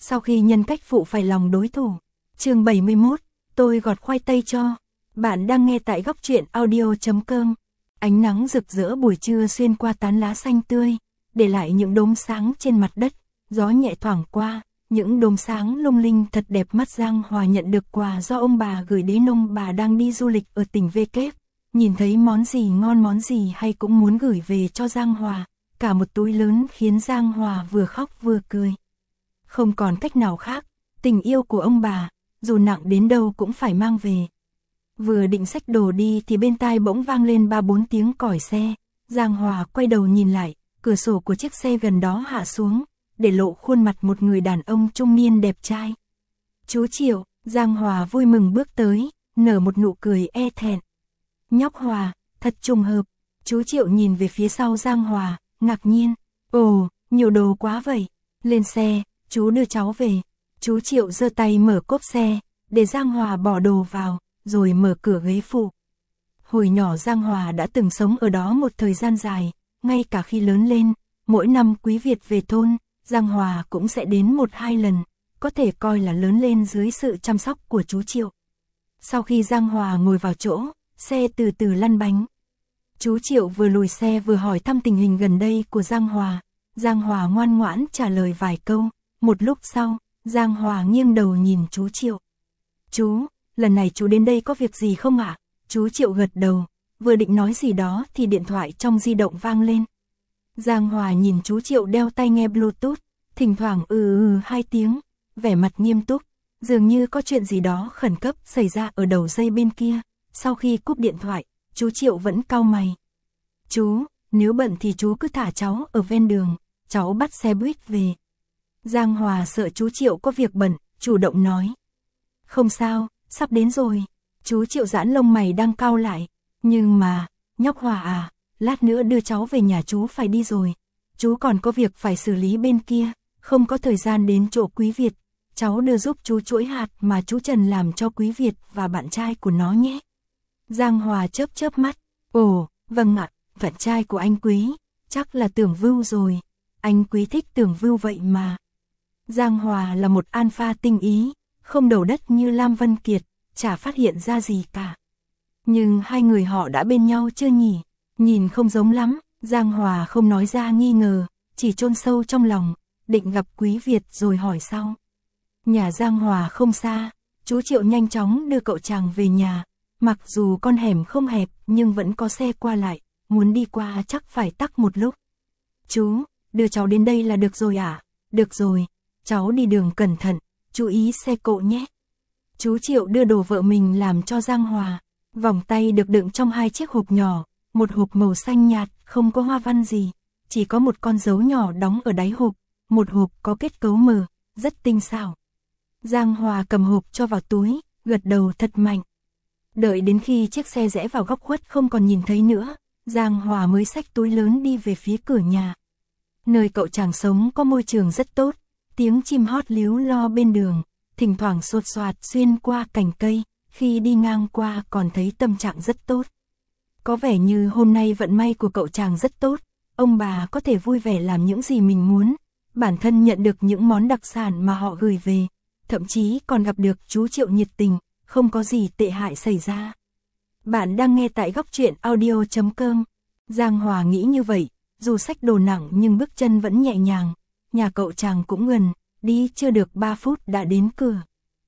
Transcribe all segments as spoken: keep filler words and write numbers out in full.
sau khi nhân cách phụ phải lòng đối thủ. Chương bảy mươi mốt, tôi gọt khoai tây cho. Bạn đang nghe tại góc truyện audio chấm com. Ánh nắng rực rỡ buổi trưa xuyên qua tán lá xanh tươi, để lại những đốm sáng trên mặt đất, gió nhẹ thoảng qua, những đốm sáng lung linh thật đẹp mắt. Giang Hòa nhận được quà do ông bà gửi đến. Ông bà đang đi du lịch ở tỉnh V Kép, nhìn thấy món gì ngon món gì hay cũng muốn gửi về cho Giang Hòa, cả một túi lớn khiến Giang Hòa vừa khóc vừa cười. Không còn cách nào khác, tình yêu của ông bà, dù nặng đến đâu cũng phải mang về. Vừa định xách đồ đi thì bên tai bỗng vang lên ba bốn tiếng còi xe. Giang Hòa quay đầu nhìn lại, cửa sổ của chiếc xe gần đó hạ xuống, để lộ khuôn mặt một người đàn ông trung niên đẹp trai. Chú Triệu. Giang Hòa vui mừng bước tới, nở một nụ cười e thẹn. Nhóc Hòa, thật trùng hợp. Chú Triệu nhìn về phía sau Giang Hòa, ngạc nhiên. Ồ, nhiều đồ quá vậy. Lên xe, chú đưa cháu về. Chú Triệu giơ tay mở cốp xe, để Giang Hòa bỏ đồ vào, rồi mở cửa ghế phụ. Hồi nhỏ Giang Hòa đã từng sống ở đó một thời gian dài, ngay cả khi lớn lên, mỗi năm Quý Việt về thôn, Giang Hòa cũng sẽ đến một hai lần, có thể coi là lớn lên dưới sự chăm sóc của chú Triệu. Sau khi Giang Hòa ngồi vào chỗ, xe từ từ lăn bánh. Chú Triệu vừa lùi xe vừa hỏi thăm tình hình gần đây của Giang Hòa. Giang Hòa ngoan ngoãn trả lời vài câu. Một lúc sau, Giang Hòa nghiêng đầu nhìn chú Triệu. Chú, lần này chú đến đây có việc gì không ạ? Chú Triệu gật đầu, vừa định nói gì đó thì điện thoại trong di động vang lên. Giang Hòa nhìn chú Triệu đeo tai nghe Bluetooth, thỉnh thoảng ừ ừ hai tiếng, vẻ mặt nghiêm túc, dường như có chuyện gì đó khẩn cấp xảy ra ở đầu dây bên kia. Sau khi cúp điện thoại, chú Triệu vẫn cau mày. Chú, nếu bận thì chú cứ thả cháu ở ven đường, cháu bắt xe buýt về. Giang Hòa sợ chú Triệu có việc bận, chủ động nói. Không sao, sắp đến rồi. Chú Triệu giãn lông mày đang cau lại. Nhưng mà, nhóc Hòa à, lát nữa đưa cháu về nhà chú phải đi rồi. Chú còn có việc phải xử lý bên kia, không có thời gian đến chỗ Quý Việt. Cháu đưa giúp chú chuỗi hạt mà chú Trần làm cho Quý Việt và bạn trai của nó nhé. Giang Hòa chớp chớp mắt. Ồ, vâng ạ, bạn trai của anh Quý, chắc là Tưởng Vưu rồi. Anh Quý thích Tưởng Vưu vậy mà. Giang Hòa là một alpha tinh ý, không đầu đất như Lam Vân Kiệt, chả phát hiện ra gì cả. Nhưng hai người họ đã bên nhau chưa nhỉ? Nhìn không giống lắm. Giang Hòa không nói ra nghi ngờ, chỉ chôn sâu trong lòng, định gặp Quý Việt rồi hỏi sau. Nhà Giang Hòa không xa, chú Triệu nhanh chóng đưa cậu chàng về nhà. Mặc dù con hẻm không hẹp nhưng vẫn có xe qua lại, muốn đi qua chắc phải tắc một lúc. Chú, đưa cháu đến đây là được rồi à? Được rồi, cháu đi đường cẩn thận, chú ý xe cộ nhé. Chú Triệu đưa đồ vợ mình làm cho Giang Hòa. Vòng tay được đựng trong hai chiếc hộp nhỏ, một hộp màu xanh nhạt, không có hoa văn gì, chỉ có một con dấu nhỏ đóng ở đáy hộp, một hộp có kết cấu mờ, rất tinh xảo. Giang Hòa cầm hộp cho vào túi, gật đầu thật mạnh. Đợi đến khi chiếc xe rẽ vào góc khuất không còn nhìn thấy nữa, Giang Hòa mới xách túi lớn đi về phía cửa nhà. Nơi cậu chàng sống có môi trường rất tốt, tiếng chim hót líu lo bên đường, thỉnh thoảng xột xoạt xuyên qua cành cây, khi đi ngang qua còn thấy tâm trạng rất tốt. Có vẻ như hôm nay vận may của cậu chàng rất tốt, ông bà có thể vui vẻ làm những gì mình muốn, bản thân nhận được những món đặc sản mà họ gửi về, thậm chí còn gặp được chú Triệu nhiệt tình, không có gì tệ hại xảy ra. Bạn đang nghe tại góc truyện audio chấm com. Giang Hòa nghĩ như vậy, dù xách đồ nặng nhưng bước chân vẫn nhẹ nhàng, nhà cậu chàng cũng gần, đi chưa được ba phút đã đến cửa.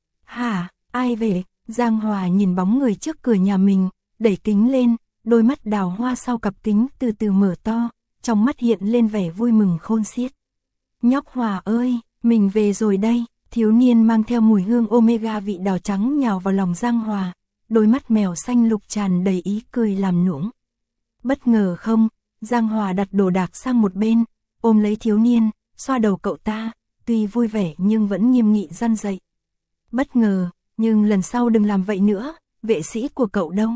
Hả, ai về? Giang Hòa nhìn bóng người trước cửa nhà mình, đẩy kính lên, đôi mắt đào hoa sau cặp kính từ từ mở to, trong mắt hiện lên vẻ vui mừng khôn xiết. Nhóc Hòa ơi, mình về rồi đây. Thiếu niên mang theo mùi hương omega vị đào trắng nhào vào lòng Giang Hòa, đôi mắt mèo xanh lục tràn đầy ý cười làm nũng. Bất ngờ không? Giang Hòa đặt đồ đạc sang một bên, ôm lấy thiếu niên, xoa đầu cậu ta, tuy vui vẻ nhưng vẫn nghiêm nghị răn dạy. Bất ngờ, nhưng lần sau đừng làm vậy nữa, vệ sĩ của cậu đâu?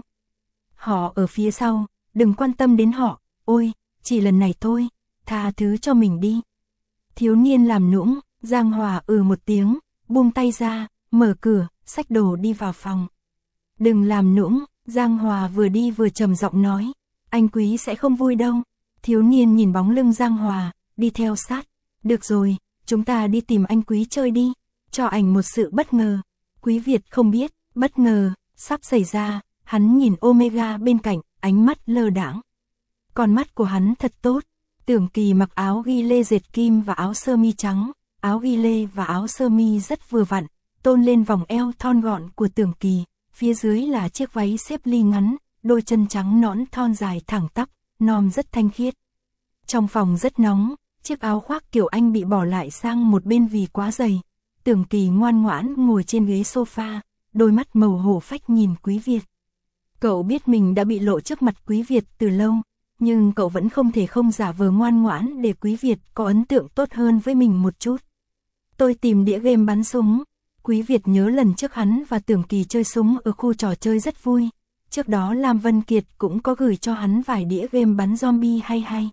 Họ ở phía sau, đừng quan tâm đến họ, ôi, chỉ lần này thôi, tha thứ cho mình đi. Thiếu niên làm nũng. Giang Hòa ừ một tiếng, buông tay ra, mở cửa, xách đồ đi vào phòng. Đừng làm nũng, Giang Hòa vừa đi vừa trầm giọng nói, anh Quý sẽ không vui đâu. Thiếu niên nhìn bóng lưng Giang Hòa, đi theo sát. Được rồi, chúng ta đi tìm anh Quý chơi đi, cho anh một sự bất ngờ. Quý Việt không biết, bất ngờ, sắp xảy ra, hắn nhìn Omega bên cạnh, ánh mắt lơ đãng. Con mắt của hắn thật tốt, Tưởng Kỳ mặc áo ghi lê dệt kim và áo sơ mi trắng, áo ghi lê và áo sơ mi rất vừa vặn, tôn lên vòng eo thon gọn của Tưởng Kỳ, phía dưới là chiếc váy xếp ly ngắn, đôi chân trắng nõn thon dài thẳng tắp, non rất thanh khiết. Trong phòng rất nóng, chiếc áo khoác kiểu Anh bị bỏ lại sang một bên vì quá dày. Tưởng Kỳ ngoan ngoãn ngồi trên ghế sofa, đôi mắt màu hổ phách nhìn Quý Việt. Cậu biết mình đã bị lộ trước mặt Quý Việt từ lâu, nhưng cậu vẫn không thể không giả vờ ngoan ngoãn để Quý Việt có ấn tượng tốt hơn với mình một chút. Tôi tìm đĩa game bắn súng. Quý Việt nhớ lần trước hắn và Tưởng Kỳ chơi súng ở khu trò chơi rất vui. Trước đó Lam Vân Kiệt cũng có gửi cho hắn vài đĩa game bắn zombie hay hay.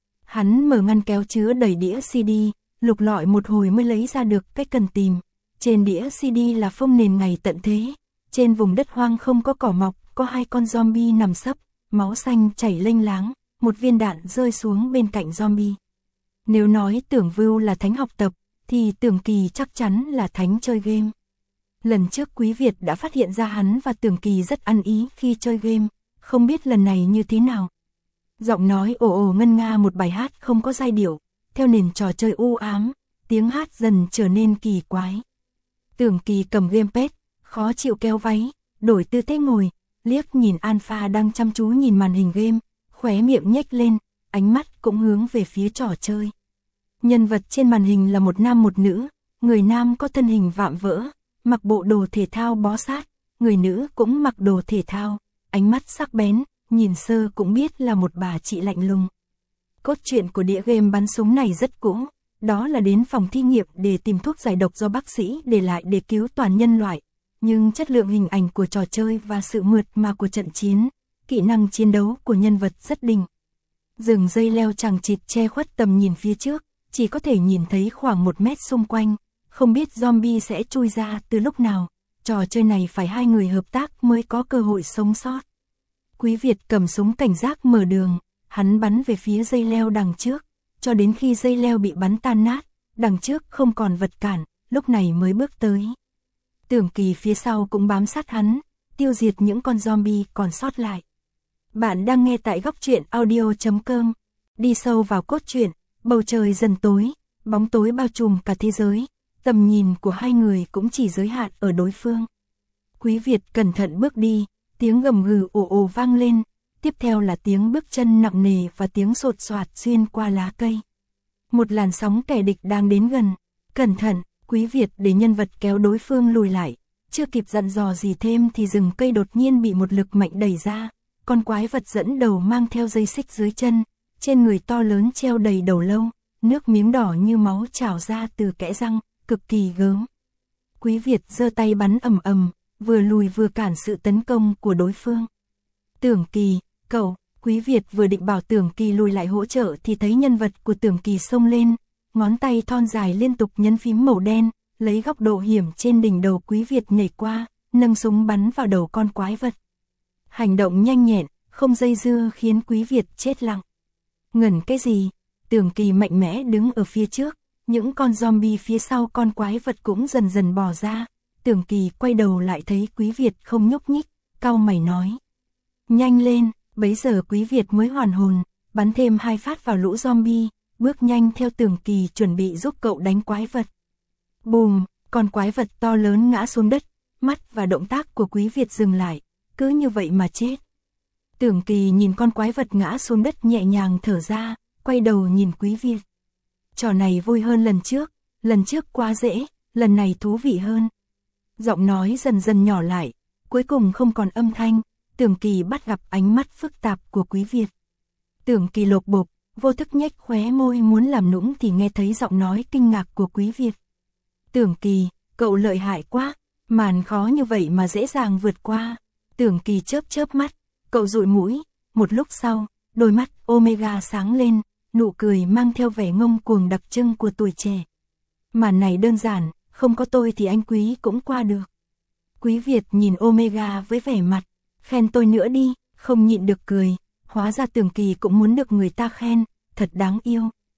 Hắn mở ngăn kéo chứa đầy đĩa xê đê, lục lọi một hồi mới lấy ra được cách cần tìm. Trên đĩa xê đê là phông nền ngày tận thế. Trên vùng đất hoang không có cỏ mọc, có hai con zombie nằm sấp, máu xanh chảy lênh láng, một viên đạn rơi xuống bên cạnh zombie. Nếu nói Tưởng Vưu là thánh học tập, thì Tưởng Kỳ chắc chắn là thánh chơi game. Lần trước Quý Việt đã phát hiện ra hắn và Tưởng Kỳ rất ăn ý khi chơi game, không biết lần này như thế nào. Giọng nói ồ ồ ngân nga một bài hát không có giai điệu, theo nền trò chơi u ám, tiếng hát dần trở nên kỳ quái. Tưởng Kỳ cầm gamepad, khó chịu kéo váy, đổi tư thế ngồi, liếc nhìn Alpha đang chăm chú nhìn màn hình game, khóe miệng nhếch lên, ánh mắt cũng hướng về phía trò chơi. Nhân vật trên màn hình là một nam một nữ, người nam có thân hình vạm vỡ, mặc bộ đồ thể thao bó sát, người nữ cũng mặc đồ thể thao, ánh mắt sắc bén, nhìn sơ cũng biết là một bà chị lạnh lùng. Cốt truyện của đĩa game bắn súng này rất cũ, đó là đến phòng thí nghiệm để tìm thuốc giải độc do bác sĩ để lại để cứu toàn nhân loại. Nhưng chất lượng hình ảnh của trò chơi và sự mượt mà của trận chiến, kỹ năng chiến đấu của nhân vật rất đỉnh. Rừng dây leo chằng chịt che khuất tầm nhìn phía trước, chỉ có thể nhìn thấy khoảng một mét xung quanh, không biết zombie sẽ chui ra từ lúc nào. Trò chơi này phải hai người hợp tác mới có cơ hội sống sót. Quý Việt cầm súng cảnh giác mở đường, hắn bắn về phía dây leo đằng trước, cho đến khi dây leo bị bắn tan nát, đằng trước không còn vật cản, lúc này mới bước tới. Tưởng Kỳ phía sau cũng bám sát hắn, tiêu diệt những con zombie còn sót lại. Bạn đang nghe tại góc truyện audio chấm com. Đi sâu vào cốt truyện, bầu trời dần tối, bóng tối bao trùm cả thế giới, tầm nhìn của hai người cũng chỉ giới hạn ở đối phương. Quý Việt cẩn thận bước đi, tiếng gầm gừ ồ ồ vang lên, tiếp theo là tiếng bước chân nặng nề và tiếng sột soạt xuyên qua lá cây. Một làn sóng kẻ địch đang đến gần, cẩn thận, Quý Việt để nhân vật kéo đối phương lùi lại, chưa kịp dặn dò gì thêm thì rừng cây đột nhiên bị một lực mạnh đẩy ra, con quái vật dẫn đầu mang theo dây xích dưới chân, trên người to lớn treo đầy đầu lâu, nước miếng đỏ như máu trào ra từ kẽ răng, cực kỳ gớm. Quý Việt giơ tay bắn ầm ầm, vừa lùi vừa cản sự tấn công của đối phương. Tưởng Kỳ, cậu, Quý Việt vừa định bảo Tưởng Kỳ lùi lại hỗ trợ thì thấy nhân vật của Tưởng Kỳ xông lên, ngón tay thon dài liên tục nhấn phím màu đen, lấy góc độ hiểm trên đỉnh đầu Quý Việt nhảy qua, nâng súng bắn vào đầu con quái vật. Hành động nhanh nhẹn, không dây dưa khiến Quý Việt chết lặng. Ngẩn cái gì? Tưởng Kỳ mạnh mẽ đứng ở phía trước, những con zombie phía sau con quái vật cũng dần dần bò ra. Tưởng Kỳ quay đầu lại thấy Quý Việt không nhúc nhích, cau mày nói. Nhanh lên, bấy giờ Quý Việt mới hoàn hồn, bắn thêm hai phát vào lũ zombie, bước nhanh theo Tưởng Kỳ chuẩn bị giúp cậu đánh quái vật. Bùm, con quái vật to lớn ngã xuống đất, mắt và động tác của Quý Việt dừng lại, cứ như vậy mà chết. Tưởng Kỳ nhìn con quái vật ngã xuống đất nhẹ nhàng thở ra, quay đầu nhìn Quý Việt. Trò này vui hơn lần trước, lần trước quá dễ, lần này thú vị hơn. Giọng nói dần dần nhỏ lại, cuối cùng không còn âm thanh, Tưởng Kỳ bắt gặp ánh mắt phức tạp của Quý Việt. Tưởng Kỳ lột bột, vô thức nhếch khóe môi muốn làm nũng thì nghe thấy giọng nói kinh ngạc của Quý Việt. Tưởng Kỳ, cậu lợi hại quá, màn khó như vậy mà dễ dàng vượt qua. Tưởng Kỳ chớp chớp mắt, cậu dụi mũi, một lúc sau, đôi mắt Omega sáng lên, nụ cười mang theo vẻ ngông cuồng đặc trưng của tuổi trẻ. Màn này đơn giản, không có tôi thì anh Quý cũng qua được. Quý Việt nhìn Omega với vẻ mặt, khen tôi nữa đi, không nhịn được cười, hóa ra Tưởng Kỳ cũng muốn được người ta khen, thật đáng yêu.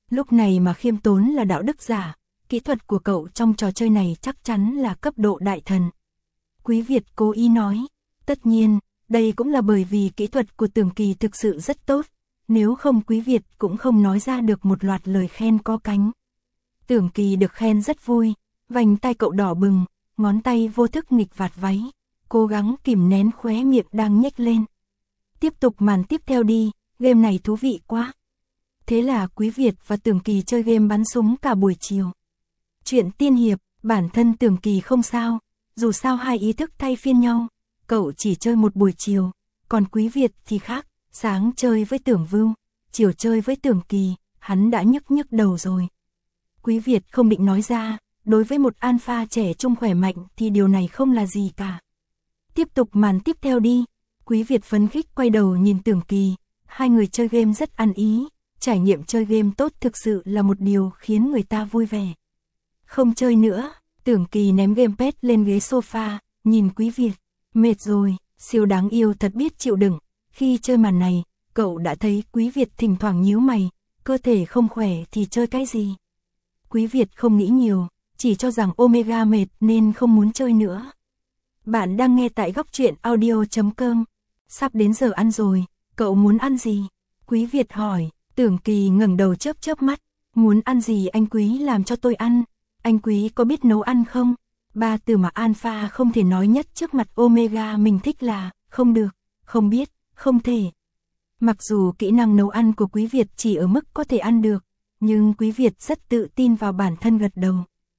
Lúc này mà khiêm tốn là đạo đức giả, kỹ thuật của cậu trong trò chơi này chắc chắn là cấp độ đại thần. Quý Việt cố ý nói, tất nhiên, đây cũng là bởi vì kỹ thuật của Tưởng Kỳ thực sự rất tốt, nếu không Quý Việt cũng không nói ra được một loạt lời khen có cánh. Tưởng Kỳ được khen rất vui, vành tay cậu đỏ bừng, ngón tay vô thức nghịch vạt váy, cố gắng kìm nén khóe miệng đang nhếch lên. Tiếp tục màn tiếp theo đi, game này thú vị quá. Thế là Quý Việt và Tưởng Kỳ chơi game bắn súng cả buổi chiều. Chuyện tiên hiệp, bản thân Tưởng Kỳ không sao, dù sao hai ý thức thay phiên nhau, cậu chỉ chơi một buổi chiều, còn Quý Việt thì khác, sáng chơi với Tưởng Vưu, chiều chơi với Tưởng Kỳ, hắn đã nhức nhức đầu rồi. Quý Việt không định nói ra, đối với một alpha trẻ trung khỏe mạnh thì điều này không là gì cả. Tiếp tục màn tiếp theo đi, Quý Việt phấn khích quay đầu nhìn Tưởng Kỳ, hai người chơi game rất ăn ý, trải nghiệm chơi game tốt thực sự là một điều khiến người ta vui vẻ. Không chơi nữa, Tưởng Kỳ ném gamepad lên ghế sofa, nhìn Quý Việt, mệt rồi, siêu đáng yêu thật biết chịu đựng. Khi chơi màn này, cậu đã thấy Quý Việt thỉnh thoảng nhíu mày, cơ thể không khỏe thì chơi cái gì. Quý Việt không nghĩ nhiều, chỉ cho rằng Omega mệt nên không muốn chơi nữa. Bạn đang nghe tại góc truyện audio chấm com. Sắp đến giờ ăn rồi, cậu muốn ăn gì? Quý Việt hỏi. Tưởng Kỳ ngẩng đầu chớp chớp mắt, muốn ăn gì anh Quý làm cho tôi ăn. Anh Quý có biết nấu ăn không? Ba từ mà Alpha không thể nói nhất trước mặt Omega mình thích là không được, không biết, không thể. Mặc dù kỹ năng nấu ăn của Quý Việt chỉ ở mức có thể ăn được, nhưng Quý Việt rất tự tin vào bản thân gật đầu.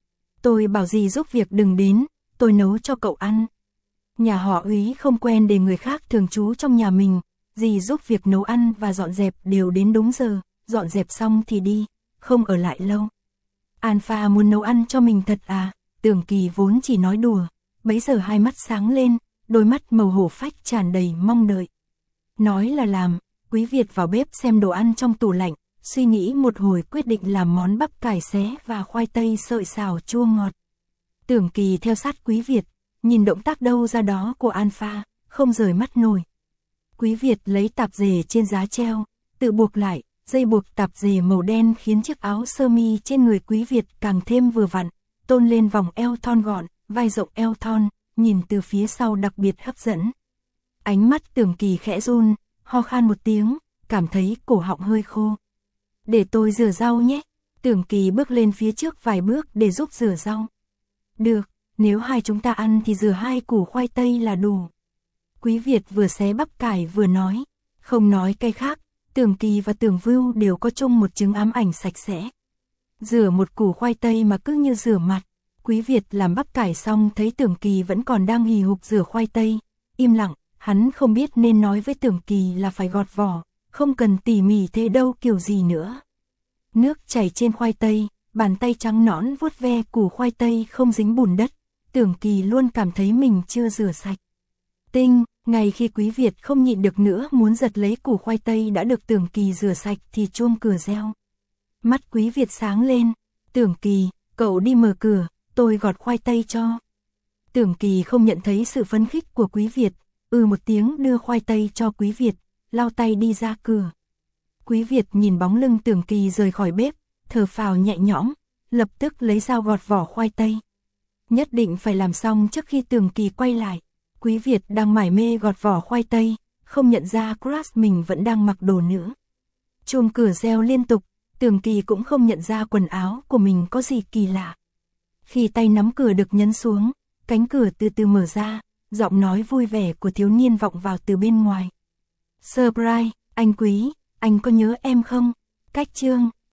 Tôi bảo dì giúp việc đừng đến, tôi nấu cho cậu ăn. Nhà họ Úy không quen để người khác thường trú trong nhà mình, dì giúp việc nấu ăn và dọn dẹp đều đến đúng giờ, dọn dẹp xong thì đi, không ở lại lâu. Alpha muốn nấu ăn cho mình thật à? Tưởng Kỳ vốn chỉ nói đùa, bấy giờ hai mắt sáng lên, đôi mắt màu hổ phách tràn đầy mong đợi. Nói là làm, Quý Việt vào bếp xem đồ ăn trong tủ lạnh, suy nghĩ một hồi quyết định làm món bắp cải xé và khoai tây sợi xào chua ngọt. Tưởng Kỳ theo sát Quý Việt, nhìn động tác đâu ra đó của Alpha, không rời mắt nổi. Quý Việt lấy tạp dề trên giá treo, tự buộc lại, dây buộc tạp dề màu đen khiến chiếc áo sơ mi trên người Quý Việt càng thêm vừa vặn, tôn lên vòng eo thon gọn, vai rộng eo thon, nhìn từ phía sau đặc biệt hấp dẫn. Ánh mắt Tưởng Kỳ khẽ run, ho khan một tiếng, cảm thấy cổ họng hơi khô. Để tôi rửa rau nhé. Tưởng Kỳ bước lên phía trước vài bước để giúp rửa rau. Được, nếu hai chúng ta ăn thì rửa hai củ khoai tây là đủ. Quý Việt vừa xé bắp cải vừa nói, không nói cái khác, Tưởng Kỳ và Tưởng Vưu đều có chung một chứng ám ảnh sạch sẽ. Rửa một củ khoai tây mà cứ như rửa mặt. Quý Việt làm bắp cải xong thấy Tưởng Kỳ vẫn còn đang hì hục rửa khoai tây, im lặng, hắn không biết nên nói với Tưởng Kỳ là phải gọt vỏ, không cần tỉ mỉ thế đâu kiểu gì nữa. Nước chảy trên khoai tây, bàn tay trắng nõn vuốt ve củ khoai tây không dính bùn đất, Tưởng Kỳ luôn cảm thấy mình chưa rửa sạch. Tinh, ngay khi Quý Việt không nhịn được nữa muốn giật lấy củ khoai tây đã được Tưởng Kỳ rửa sạch thì chuông cửa reo. Mắt Quý Việt sáng lên, Tưởng Kỳ, cậu đi mở cửa, tôi gọt khoai tây cho. Tưởng Kỳ không nhận thấy sự phấn khích của Quý Việt, ừ một tiếng đưa khoai tây cho Quý Việt, lau tay đi ra cửa. Quý Việt nhìn bóng lưng Tưởng Kỳ rời khỏi bếp, thở phào nhẹ nhõm, lập tức lấy dao gọt vỏ khoai tây. Nhất định phải làm xong trước khi Tưởng Kỳ quay lại. Quý Việt đang mải mê gọt vỏ khoai tây, không nhận ra crush mình vẫn đang mặc đồ nữ. Chuông cửa reo liên tục, Tưởng Kỳ cũng không nhận ra quần áo của mình có gì kỳ lạ. Khi tay nắm cửa được nhấn xuống, cánh cửa từ từ mở ra, giọng nói vui vẻ của thiếu niên vọng vào từ bên ngoài. Surprise, anh Quý, anh có nhớ em không? Cách chương,